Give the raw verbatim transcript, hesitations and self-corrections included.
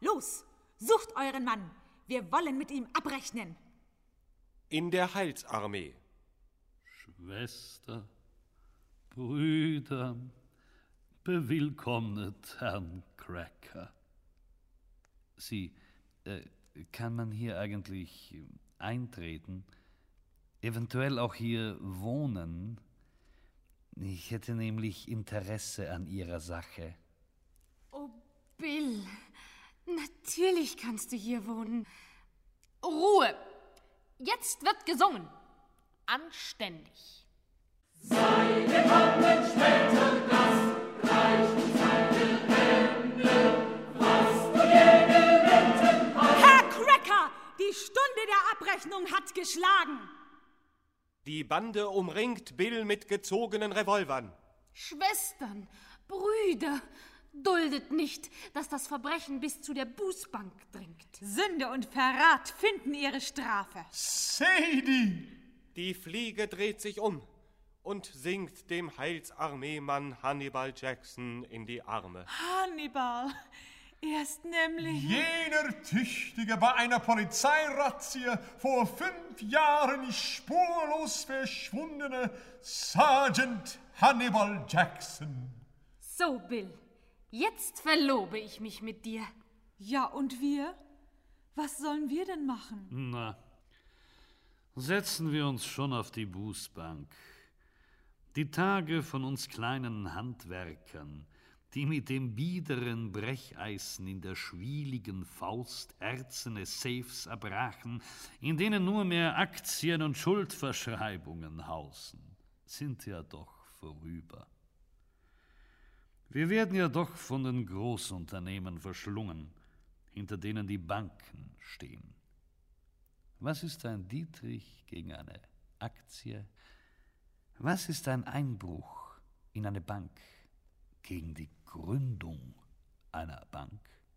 Los, sucht euren Mann. Wir wollen mit ihm abrechnen. In der Heilsarmee. Schwester, Brüder, bewillkommnet Herrn Cracker. Sie, äh, kann man hier eigentlich eintreten? Eventuell auch hier wohnen? Ich hätte nämlich Interesse an Ihrer Sache. Oh, Bill, natürlich kannst du hier wohnen. Ruhe! Jetzt wird gesungen. Anständig. Sei gekommen später Gast, reicht uns seine Hände, was du je gelitten hast. Herr Cracker, die Stunde der Abrechnung hat geschlagen. Die Bande umringt Bill mit gezogenen Revolvern. Schwestern, Brüder, duldet nicht, dass das Verbrechen bis zu der Bußbank dringt. Sünde und Verrat finden ihre Strafe. Sadie! Die Fliege dreht sich um und sinkt dem Heilsarmeemann Hannibal Jackson in die Arme. Hannibal, er ist nämlich... Jener Tüchtige bei einer Polizeirazzia vor fünf Jahren spurlos verschwundene Sergeant Hannibal Jackson. So, Bill, jetzt verlobe ich mich mit dir. Ja, und wir? Was sollen wir denn machen? Na, setzen wir uns schon auf die Bußbank. Die Tage von uns kleinen Handwerkern, die mit dem biederen Brecheisen in der schwieligen Faust erzene Safes erbrachen, in denen nur mehr Aktien und Schuldverschreibungen hausen, sind ja doch vorüber. Wir werden ja doch von den Großunternehmen verschlungen, hinter denen die Banken stehen. Was ist ein Dietrich gegen eine Aktie? Was ist ein Einbruch in eine Bank gegen die Gründung einer Bank?